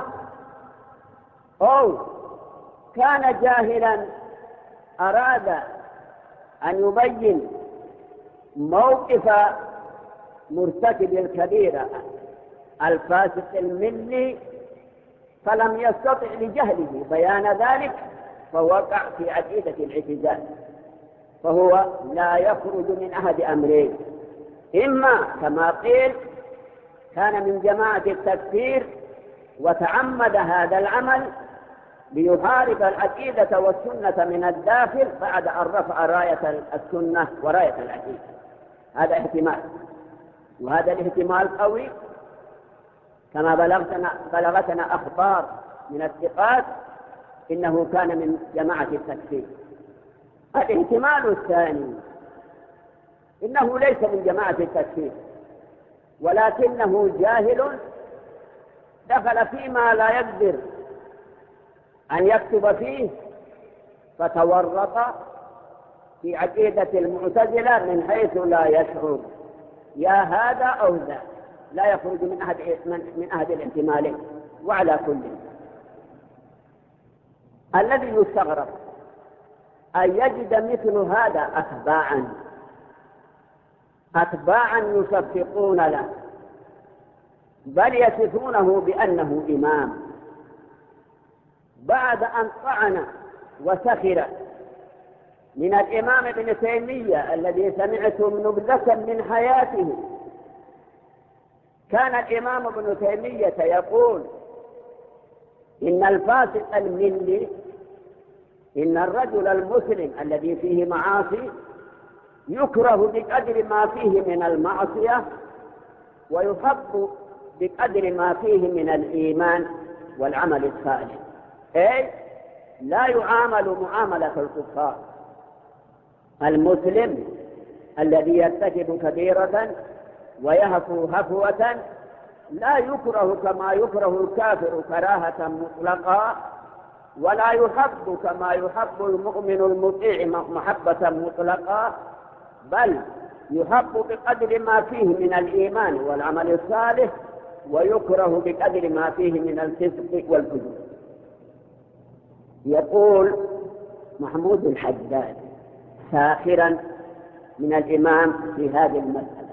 أو كان جاهلا أراد أن يبين موقف مرتكب الكبيرة الفاسق الملي فلم يستطع لجهله بيان ذلك فوقع في عقيدة الاعتزال، فهو لا يخرج من أحد أمرين: إما كما قيل كان من جماعة التكفير وتعمد هذا العمل ليحارب العقيدة والسنة من الداخل بعد أن رفع راية السنة وراية العقيدة. هذا احتمال، وهذا الاحتمال قوي كما بلغتنا, بلغتنا أخبار من الثقات إنه كان من جماعة التكفير. الاحتمال الثاني إنه ليس من جماعة التكفير ولكنه جاهل دخل فيما لا يقدر أن يكتب فيه فتورط في عقيدة المعتزلة من حيث لا يشعر، يا هذا أو ذا، لا يخرج من أحد من أحد الاحتمالين. وعلى كل الذي يستغرب أن يجد مثل هذا أتباعا أتباعا يصفقون له، بل يصفونه بأنه إمام، بعد أن طعن وسخر من الإمام ابن تيمية الذي سمعتم نبذة من حياته. كان الإمام ابن تيمية يقول إن الفاسق الملي، إن الرجل المسلم الذي فيه معاصي يكره بقدر ما فيه من المعصية ويحب بقدر ما فيه من الإيمان والعمل الصالح، أي لا يعامل معاملة الكفار. المسلم الذي يرتكب كبيرة ويهفو هفوة لا يكره كما يكره الكافر كراهة مطلقة، ولا يحب كما يحب المؤمن المطيع محبة مطلقة، بل يحب بقدر ما فيه من الإيمان والعمل الصالح ويكره بقدر ما فيه من الفسق والفجور. يقول محمود الحداد ساخرا من الإمام في هذه المسألة،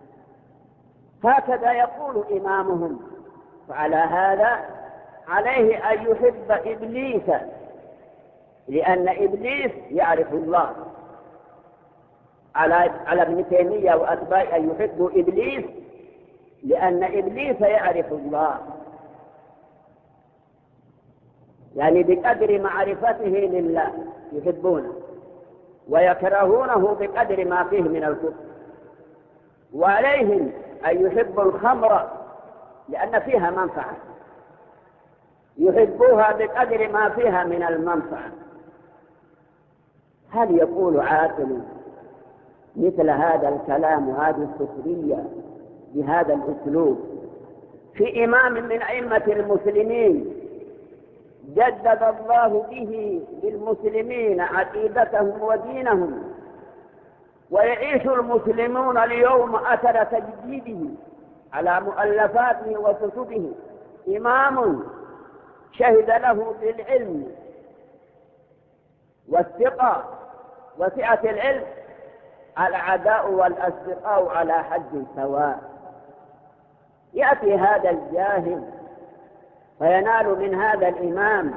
هكذا يقول إمامهم، وعلى هذا عليه أن يحب إبليس، لأن إبليس يعرف الله. على على ابن تيمية وأتباعه أن يحبوا إبليس لأن إبليس يعرف الله، يعني بقدر معرفته لله يحبونه، ويكرهونه بقدر ما فيه من الكفر. وعليهم أن يحبوا الخمر لأن فيها منفعة، يحبوها بقدر ما فيها من المنفعة. هل يقول عاقل مثل هذا الكلام وهذه السخرية بهذا الأسلوب في إمام من أئمة المسلمين جدد الله به للمسلمين عقيدتهم ودينهم، ويعيش المسلمون اليوم أثر تجديده على مؤلفاته وكتبه؟ إمام شهد له بالعلم والثقة وسعة العلم الأعداء والأصدقاء على حد سواء. يأتي هذا الجاهل فينال من هذا الإمام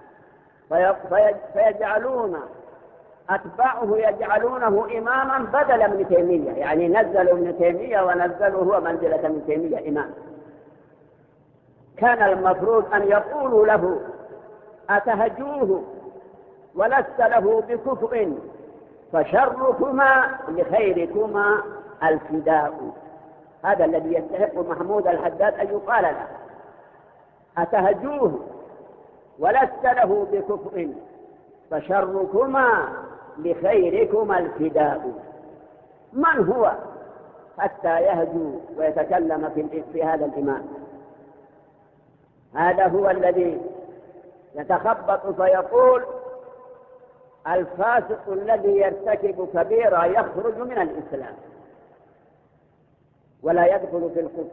فيجعلون أتباعه يجعلونه إماما بدل من تيمية، يعني نزلوا ابن تيمية ونزلوا هو منزلة ابن تيمية إمام. كان المفروض أن يقولوا له أتهجوه ولست له بكفء فشركما لخيركما الفداء. هذا الذي يستحق محمود الحداد أن يقال له، أتهجوه ولست له بكفء فشركما لخيركما الفداء. من هو حتى يهجو ويتكلم في, في هذا الإمام؟ هذا هو الذي يتخبط فيقول الفاسق الذي يرتكب كبيرة يخرج من الإسلام ولا يدخل في الكفر.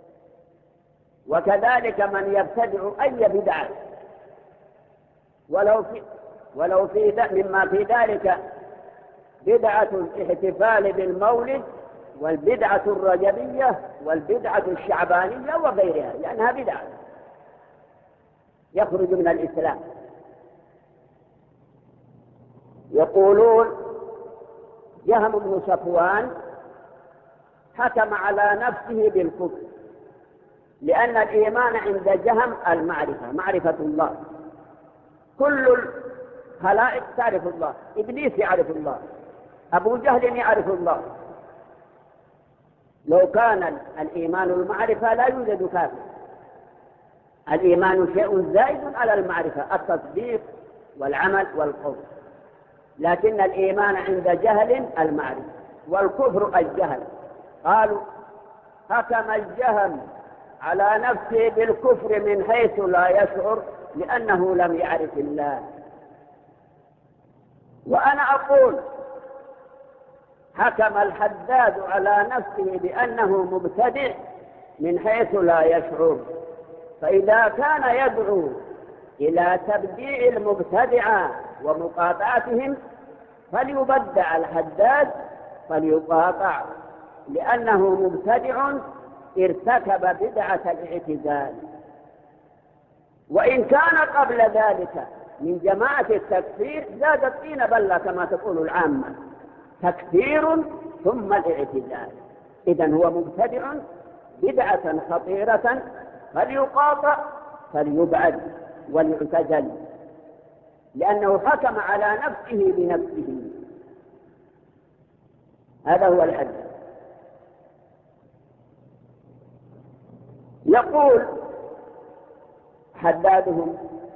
وكذلك من يبتدع أي بدعة ولو في ولو في مما في ذلك بدعة الاحتفال بالمولد والبدعة الرجبية والبدعة الشعبانية وغيرها، لأنها بدعة، يخرج من الإسلام. يقولون جهم بن صفوان حكم على نفسه بالكفر، لأن الإيمان عند جهم المعرفة، معرفة الله. كل الخلائق تعرف الله، إبليس يعرف الله، أبو جهل يعرف الله. لو كان الإيمان المعرفة لا يوجد كافر. الإيمان شيء زائد على المعرفة، التصديق والعمل والقول، لكن الإيمان عند جهل المعرفة، والكفر الجهل. قالوا حكم الجهم على نفسه بالكفر من حيث لا يشعر لأنه لم يعرف الله. وأنا أقول حكم الحداد على نفسه بأنه مبتدع من حيث لا يشعر، فإذا كان يدعو إلى تبديع المبتدعة ومقاطعتهم فليبدع الحداد، فليقاطع، لأنه مبتدع ارتكب بدعة الاعتزال. وإن كان قبل ذلك من جماعة التكفير زاد الطين بلة كما تقول العامة، تكفير ثم الاعتزال. إذن هو مبتدع بدعة خطيرة، فليقاطع فليبعد وليعتزل، لأنه حكم على نفسه بنفسه. هذا هو الحد. يقول حدادهم: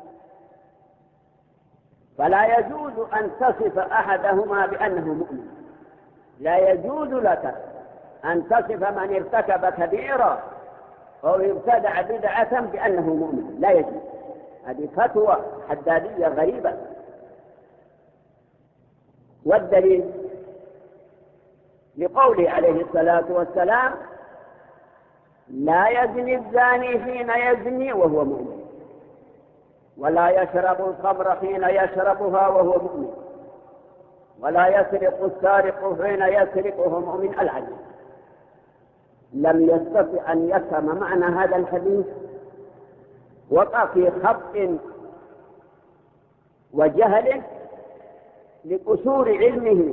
فلا يجوز أن تصف أحدهما بأنه مؤمن. لا يجوز لك أن تصف من ارتكب كبيرة أو ابتدع بدعة بأنه مؤمن، لا يجوز. هذه فتوى حدادية غريبة. والدليل لقوله عليه الصلاة والسلام: لا يزني الزاني حين يزني وهو مؤمن، ولا يشرب الخمر حين يشربها وهو مؤمن، ولا يسرق السارق حين يسرق وهو مؤمن. العجيب، لم يستطع أن يفهم معنى هذا الحديث، وقع في خطأ وجهل لقصور علمه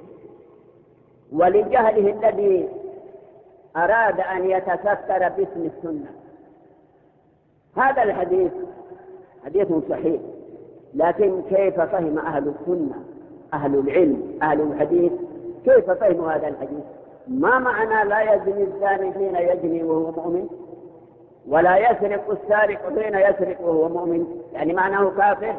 ولجهله الذي أراد أن يتستر باسم السنة. هذا الحديث حديث صحيح، لكن كيف فهم أهل السنة، أهل العلم، أهل الحديث، كيف فهموا هذا الحديث؟ ما معنى لا يزني الزاني حين يزني وهو مؤمن، ولا يسرق السارق حين يسرق وهو مؤمن؟ يعني معناه كافر.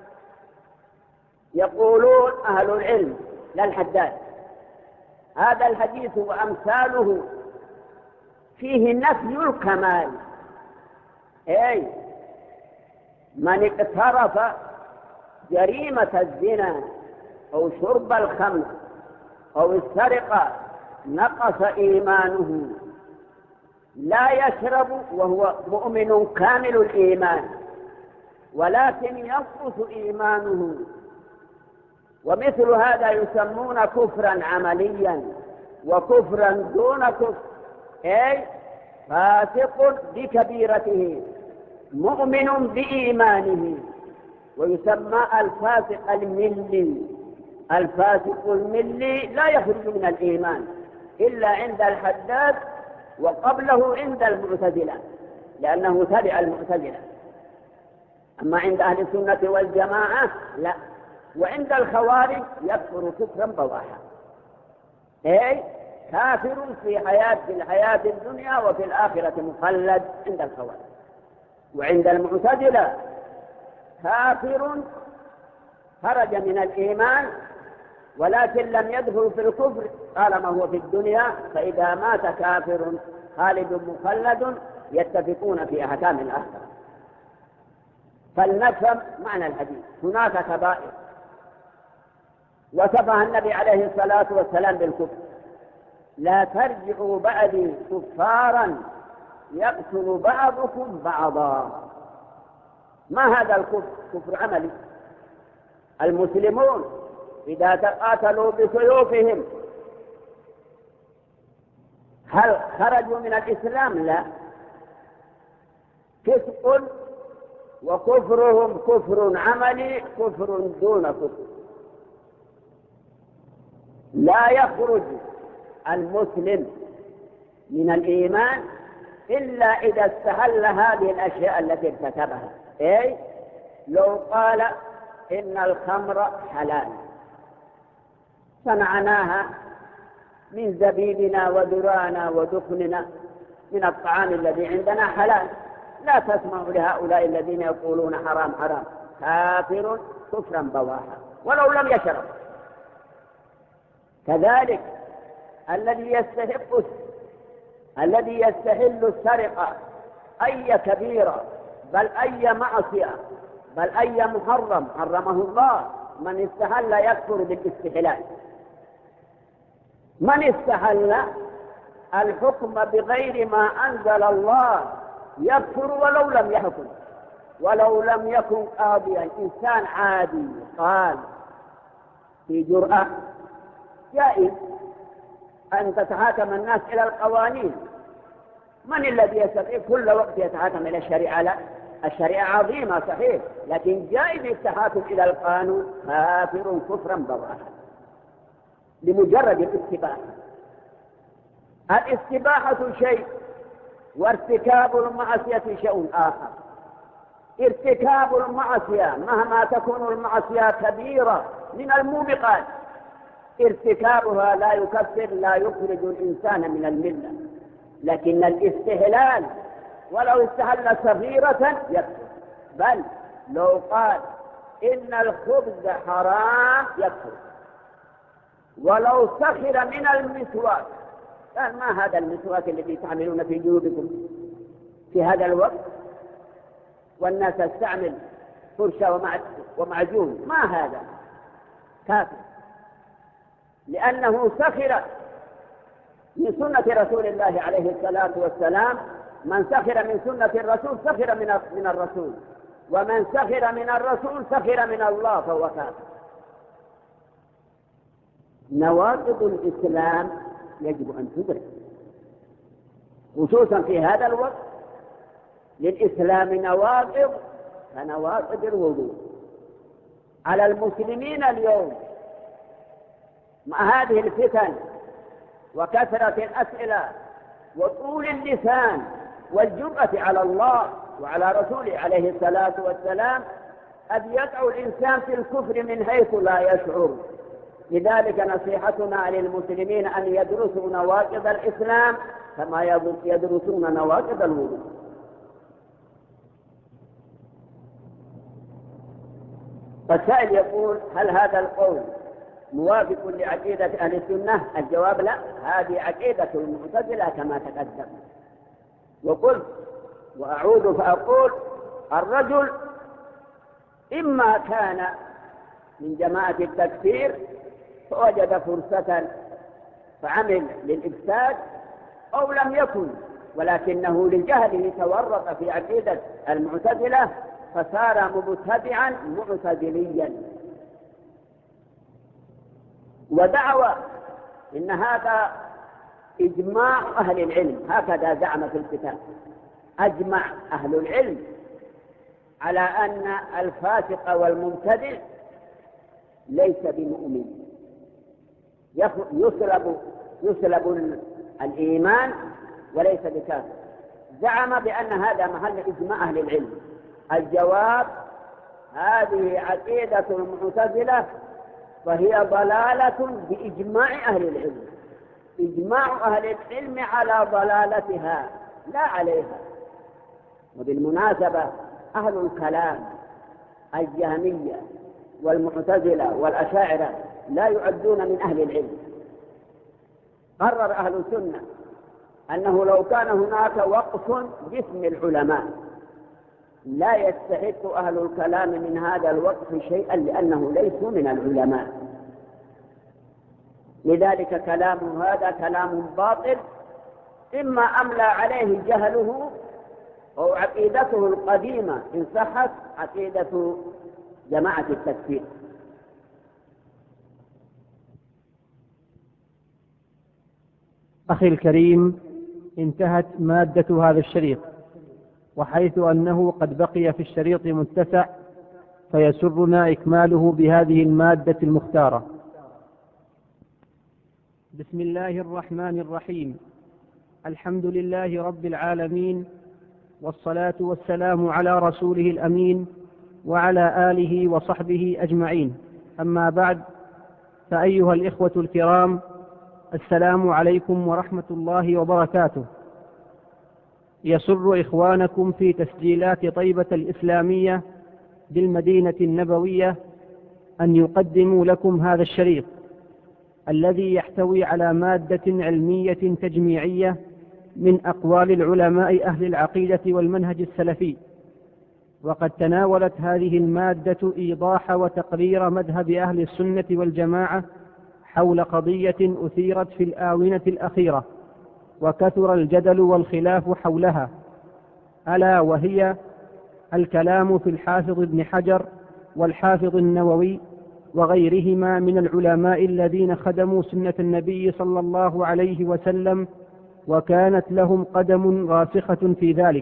يقولون أهل العلم لا الحداد: هذا الحديث وأمثاله فيه نفي الكمال. أي من اقترف جريمة الزنا أو شرب الخمر أو السرقة نقص إيمانه، لا يشرب وهو مؤمن كامل الإيمان، ولكن ينقص إيمانه. ومثل هذا يسمون كفرا عمليا وكفرا دون كفر، أي فاسق بكبيرته مؤمن بإيمانه، ويسمى الفاسق الملي. الفاسق الملي لا يخرج من الإيمان إلا عند الحداد، وقبله عند المعتزلة لأنه تبع المعتزلة. أما عند أهل السنة والجماعة لا. وعند الخوارج يكفر كفرا بواحا، أي كافر في حياة في الحياة الدنيا وفي الآخرة مخلد عند الخوارج. وعند المعتزلة كافر خرج من الإيمان ولكن لم يدخل في الكفر طالما هو في الدنيا، فإذا مات كافر خالد مخلد يتفقون في أحكام الآخرة. فلنفهم معنى الحديث. هناك كبائر وصفها النبي عليه الصلاة والسلام بالكفر: لا ترجعوا بعدي كفارا يقتل بعضكم بعضا. ما هذا الكفر؟ كفر عملي. المسلمون إذا تقاتلوا بسيوفهم هل خرجوا من الإسلام؟ لا. فسق وكفرهم كفر عملي، كفر دون كفر. لا يخرج المسلم من الإيمان إلا إذا استحل هذه الأشياء التي ارتكبها. أي لو قال إن الخمر حلال صنعناها من زبيبنا وذرانا ودخننا من الطعام الذي عندنا حلال، لا تسمعوا لهؤلاء الذين يقولون حرام حرام، كافر كفرا بواحا ولو لم يشرب. كذلك الذي يستحق الذي يستحل السرقة أي كبيرة بل أي معصية بل أي محرم حرمه الله، من استحل يكفر بالاستحلال. من استحل الحكم بغير ما أنزل الله يكفر ولو لم يحكم، ولو لم يكن قاضيا، إنسان عادي قال في جرأة جائز أن تتحاكم الناس إلى القوانين. من الذي يستطيع كل وقت يتحاكم إلى الشريعة؟ لا، الشريعة عظيمة صحيح، لكن جائز التحاكم إلى القانون، كافر كفرا بواحا لمجرد الاستباحة. الاستباحة شيء وارتكاب المعصية شيء آخر. ارتكاب المعصية مهما تكون المعصية كبيرة من الموبقات، ارتكابها لا يكفر لا يخرج الإنسان من الملة، لكن الاستحلال ولو استحل صغيرة يكفر، بل لو قال إن الخبز حرام يكفر. ولو سخر من المسواك، قال ما هذا المسواك الذي تعملون في جيوبكم في هذا الوقت والناس تستعمل فرشة ومعجون، ما هذا؟ كافر، لأنه سخر من سنة رسول الله عليه الصلاة والسلام. من سخر من سنة الرسول سخر من من الرسول، ومن سخر من الرسول سخر من الله فهو كافر. نواقض الإسلام يجب أن تدرك، خصوصا في هذا الوقت للإسلام نواقض كنواقض الوضوء. على المسلمين اليوم مع هذه الفتن وكثرة الأسئلة وطول اللسان والجرأة على الله وعلى رسوله عليه الصلاة والسلام، قد يقع الإنسان في الكفر من حيث لا يشعر. لذلك نصيحتنا للمسلمين أن يدرسوا نواقض الإسلام كما يدرسون نواقض الوضوء. فالسائل يقول: هل هذا القول موافق لعقيدة أهل السنة؟ الجواب: لا، هذه عقيدة المعتزلة كما تقدم. وقلت وأعود فأقول: الرجل إما كان من جماعة التكفير فوجد فرصة فعمل للإفساد، أو لم يكن ولكنه لجهله تورط في عقيدة المعتزلة فصار مبتدعا معتزليا. ودعوى إن هذا إجماع أهل العلم، هكذا زعم في الكتاب، أجمع أهل العلم على أن الفاسق والمبتدع ليس بمؤمن، يسلب يسلب الإيمان وليس بكافر. زعم بأن هذا محل إجماع أهل العلم. الجواب: هذه عقيدة المعتزلة فهي ضلالة بإجماع أهل العلم، إجماع أهل العلم على ضلالتها لا عليها. وبالمناسبة أهل الكلام الجهمية والمعتزلة والأشاعرة لا يعدون من أهل العلم. قرر أهل السنة أنه لو كان هناك وقف باسم العلماء لا يستحق أهل الكلام من هذا الوقف شيئا، لأنه ليسوا من العلماء. لذلك كلام هذا كلام باطل، إما أملى عليه جهله أو عقيدته القديمة إن صحت عقيدة جماعة التكفير. أخي الكريم، انتهت مادة هذا الشريط، وحيث أنه قد بقي في الشريط متسع فيسرنا إكماله بهذه المادة المختارة. بسم الله الرحمن الرحيم. الحمد لله رب العالمين، والصلاة والسلام على رسوله الأمين وعلى آله وصحبه أجمعين. أما بعد، فأيها الإخوة الكرام، السلام عليكم ورحمة الله وبركاته. يسر إخوانكم في تسجيلات طيبة الإسلامية بالمدينة النبوية أن يقدموا لكم هذا الشريط الذي يحتوي على مادة علمية تجميعية من أقوال العلماء أهل العقيدة والمنهج السلفي. وقد تناولت هذه المادة إيضاح وتقرير مذهب أهل السنة والجماعة حول قضية أثيرت في الآونة الأخيرة وكثر الجدل والخلاف حولها، ألا وهي الكلام في الحافظ ابن حجر والحافظ النووي وغيرهما من العلماء الذين خدموا سنة النبي صلى الله عليه وسلم وكانت لهم قدم راسخة في ذلك.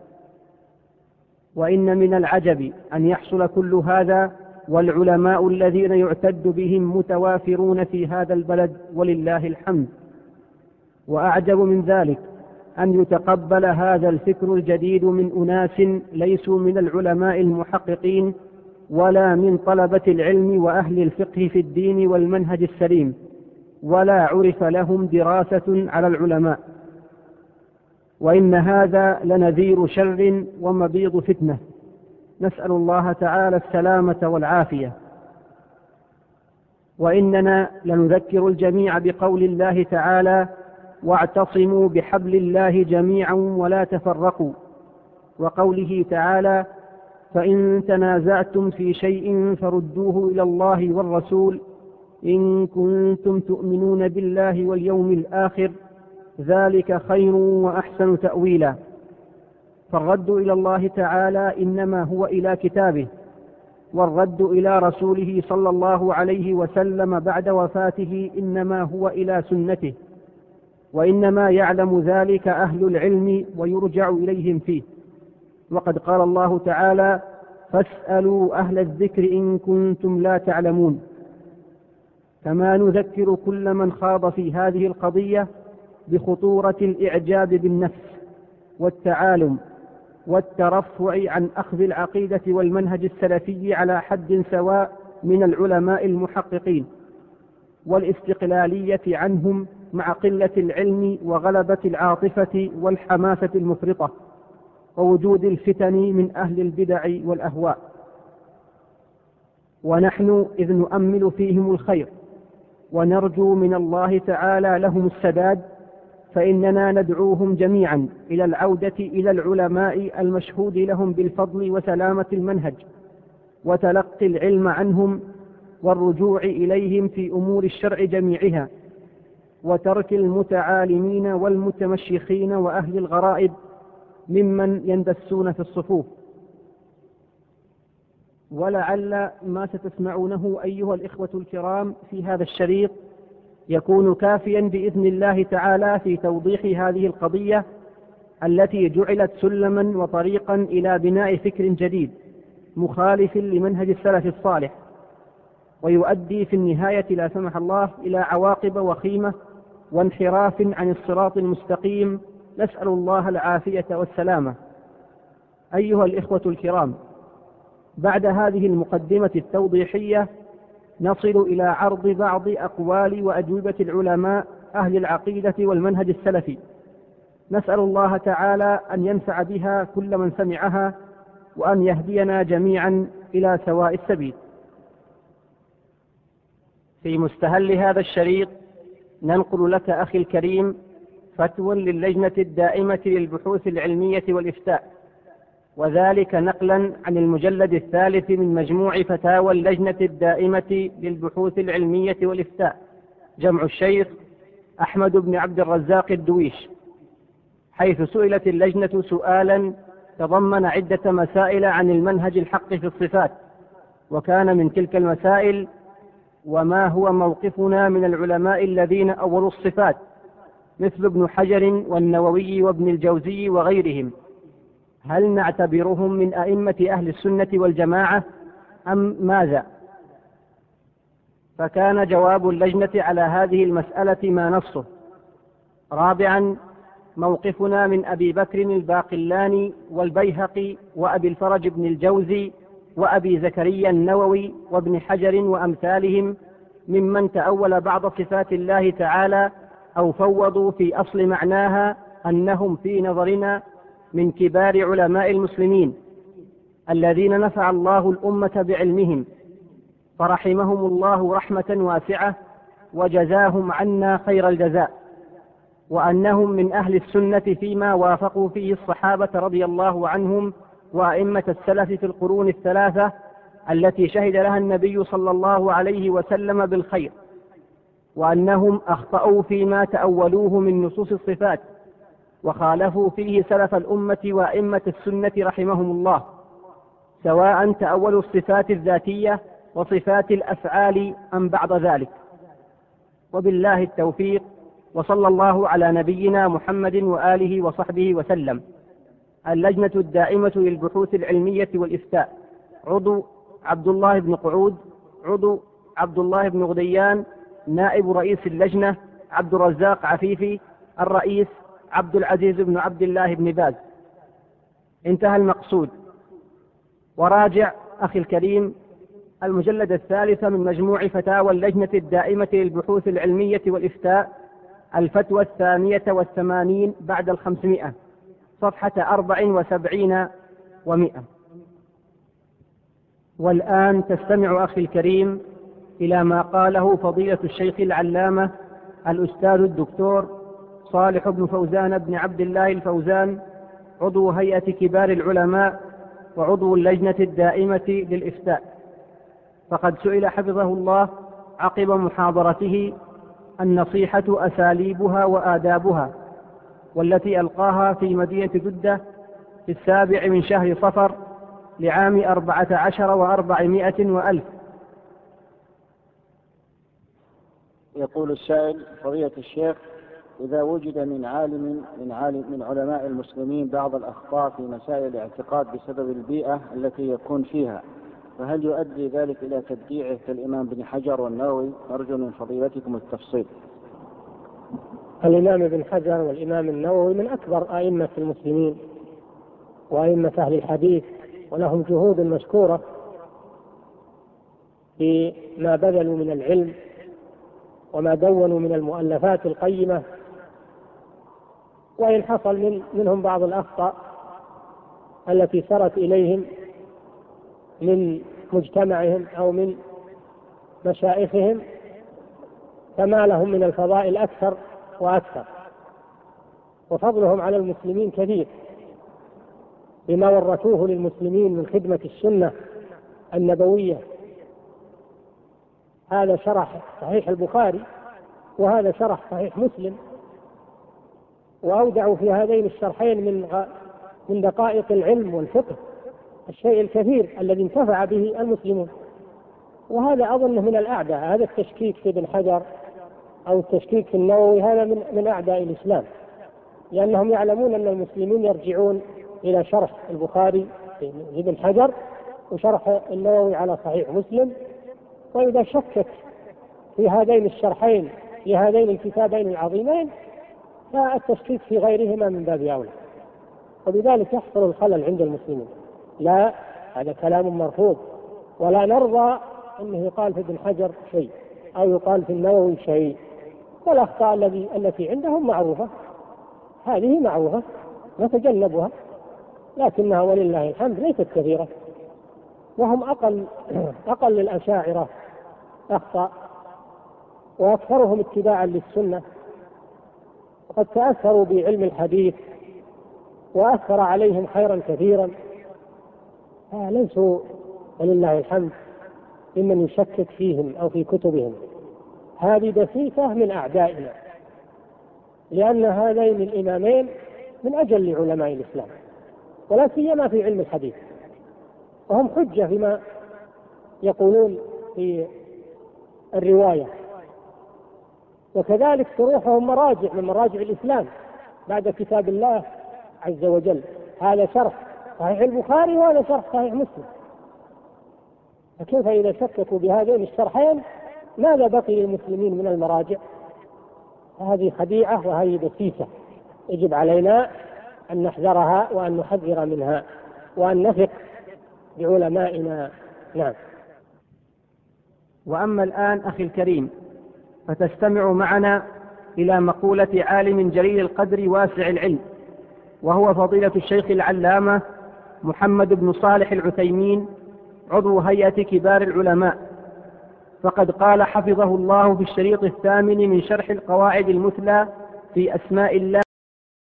وإن من العجب أن يحصل كل هذا والعلماء الذين يعتد بهم متوافرون في هذا البلد ولله الحمد. وأعجب من ذلك أن يتقبل هذا الفكر الجديد من أناس ليسوا من العلماء المحققين ولا من طلبة العلم وأهل الفقه في الدين والمنهج السليم، ولا عرف لهم دراسة على العلماء. وإن هذا لنذير شر ومبيض فتنة، نسأل الله تعالى السلامة والعافية. وإننا لنذكر الجميع بقول الله تعالى: واعتصموا بحبل الله جميعا ولا تفرقوا، وقوله تعالى: فإن تنازعتم في شيء فردوه إلى الله والرسول إن كنتم تؤمنون بالله واليوم الآخر ذلك خير وأحسن تأويلا. فالرد إلى الله تعالى إنما هو إلى كتابه، والرد إلى رسوله صلى الله عليه وسلم بعد وفاته إنما هو إلى سنته، وإنما يعلم ذلك أهل العلم ويرجع إليهم فيه. وقد قال الله تعالى: فاسألوا أهل الذكر إن كنتم لا تعلمون. كما نذكر كل من خاض في هذه القضية بخطورة الإعجاب بالنفس والتعالم والترفع عن أخذ العقيدة والمنهج السلفي على حد سواء من العلماء المحققين، والاستقلالية عنهم مع قلة العلم وغلبة العاطفة والحماسة المفرطة ووجود الفتن من أهل البدع والأهواء. ونحن إذ نؤمل فيهم الخير ونرجو من الله تعالى لهم السداد، فإننا ندعوهم جميعا إلى العودة إلى العلماء المشهود لهم بالفضل وسلامة المنهج وتلقي العلم عنهم والرجوع إليهم في أمور الشرع جميعها، وترك المتعالمين والمتمشيخين وأهل الغرائب ممن يندسون في الصفوف. ولعل ما ستسمعونه أيها الإخوة الكرام في هذا الشريط يكون كافيا بإذن الله تعالى في توضيح هذه القضية التي جعلت سلما وطريقا إلى بناء فكر جديد مخالف لمنهج السلف الصالح، ويؤدي في النهاية لا سمح الله إلى عواقب وخيمة وانحراف عن الصراط المستقيم، نسأل الله العافية والسلامة. أيها الإخوة الكرام، بعد هذه المقدمة التوضيحية نصل إلى عرض بعض أقوال وأجوبة العلماء أهل العقيدة والمنهج السلفي، نسأل الله تعالى أن ينفع بها كل من سمعها وأن يهدينا جميعا إلى سواء السبيل. في مستهل هذا الشريط ننقل لك أخي الكريم فتوى للجنة الدائمة للبحوث العلمية والإفتاء، وذلك نقلا عن المجلد الثالث من مجموع فتاوى اللجنة الدائمة للبحوث العلمية والإفتاء، جمع الشيخ أحمد بن عبد الرزاق الدويش، حيث سئلت اللجنة سؤالا تضمن عدة مسائل عن المنهج الحق في الصفات. وكان من تلك المسائل: وما هو موقفنا من العلماء الذين أولوا الصفات مثل ابن حجر والنووي وابن الجوزي وغيرهم؟ هل نعتبرهم من أئمة أهل السنة والجماعة أم ماذا؟ فكان جواب اللجنة على هذه المسألة ما نصه. رابعا، موقفنا من أبي بكر الباقلاني والبيهقي وأبي الفرج بن الجوزي وأبي زكريا النووي وابن حجر وأمثالهم ممن تأول بعض صفات الله تعالى أو فوضوا في أصل معناها أنهم في نظرنا من كبار علماء المسلمين الذين نفع الله الأمة بعلمهم، فرحمهم الله رحمة واسعة وجزاهم عنا خير الجزاء، وأنهم من أهل السنة فيما وافقوا فيه الصحابة رضي الله عنهم وأئمة السلف في القرون الثلاثة التي شهد لها النبي صلى الله عليه وسلم بالخير، وأنهم أخطأوا فيما تأولوه من نصوص الصفات وخالفوا فيه سلف الأمة وأئمة السنة رحمهم الله، سواء تأولوا الصفات الذاتية وصفات الأفعال أم بعد ذلك. وبالله التوفيق، وصلى الله على نبينا محمد وآله وصحبه وسلم. اللجنة الدائمة للبحوث العلمية والإفتاء: عضو عبد الله بن قعود، عضو عبد الله بن غديان، نائب رئيس اللجنة عبد الرزاق عفيفي، الرئيس عبد العزيز بن عبد الله بن باز. انتهى المقصود. وراجع أخي الكريم المجلد الثالث من مجموع فتاوى اللجنة الدائمة للبحوث العلمية والإفتاء، الفتوى الثانية والثمانين بعد الخمسمائة، صفحة أربع وسبعين ومئة. والآن تستمع أخي الكريم إلى ما قاله فضيلة الشيخ العلامة الأستاذ الدكتور صالح بن فوزان بن عبد الله الفوزان، عضو هيئة كبار العلماء وعضو اللجنة الدائمة للإفتاء. فقد سئل حفظه الله عقب محاضرته النصيحة أساليبها وآدابها، والتي ألقاها في مدينة جدة في السابع من شهر صفر لعام أربعة عشر وأربعمائة وألف. يقول السائل: فضيلة الشيخ، إذا وجد من عالم من عالم من علماء المسلمين بعض الأخطاء في مسائل الاعتقاد بسبب البيئة التي يكون فيها، فهل يؤدي ذلك إلى تبديعه كالإمام بن حجر والنووي؟ أرجو من فضيلتكم التفصيل. الإمام ابن حجر والإمام النووي من أكبر أئمة المسلمين وأئمة أهل الحديث، ولهم جهود مشكورة فيما بذلوا من العلم وما دونوا من المؤلفات القيمة. وإن حصل من منهم بعض الأخطاء التي سرت إليهم من مجتمعهم أو من مشايخهم، فما لهم من الفضائل أكثر وأكثر، وفضلهم على المسلمين كثير بما ورثوه للمسلمين من خدمة السنة النبوية. هذا شرح صحيح البخاري وهذا شرح صحيح مسلم، وأودعوا في هذين الشرحين من من دقائق العلم والفقه الشيء الكثير الذي انتفع به المسلمون. وهذا أظن من الأعداء، هذا التشكيك في ابن حجر أو التشكيك في النووي هذا من من أعداء الإسلام، لأنهم يعلمون أن المسلمين يرجعون إلى شرح البخاري ابن حجر وشرح النووي على صحيح مسلم، وإذا شكك في هذين الشرحين لهذين الكتابين العظيمين فالتشكيك في غيرهما من باب أولى، وبذلك يحصل الخلل عند المسلمين. لا، هذا كلام مرفوض، ولا نرضى أنه يقال في ابن حجر شيء أو يقال في النووي شيء. والأخطاء التي التي عندهم معروفة، هذه معروفة نتجنبها، لكنها ولله الحمد ليست كثيرة، وهم أقل أقل الأشاعرة أخطاء وأكثرهم اتباعا للسنة، وقد تأثروا بعلم الحديث وأثر عليهم خيرا كثيرا، ليسوا ولله الحمد ممن يشكك فيهم أو في كتبهم. هذه دسيسة من أعدائنا، لأن هذين الإمامين من أجل علماء الإسلام ولا سيما في علم الحديث، وهم حجة فيما يقولون في الرواية، وكذلك شروحهم مراجع من مراجع الإسلام بعد كتاب الله عز وجل. هذا شرح صحيح البخاري وهذا شرح صحيح مسلم، فكيف إذا شككوا بهذين الشرحين ماذا بقي للمسلمين من المراجع؟ هذه خديعة وهذه دسيسة يجب علينا أن نحذرها وأن نحذر منها وأن نثق بعلمائنا. نعم. وأما الآن أخي الكريم فتستمع معنا إلى مقولة عالم جليل القدر واسع العلم، وهو فضيلة الشيخ العلامة محمد بن صالح العثيمين عضو هيئة كبار العلماء، فقد قال حفظه الله في الشريط الثامن من شرح القواعد المثلى في أسماء الله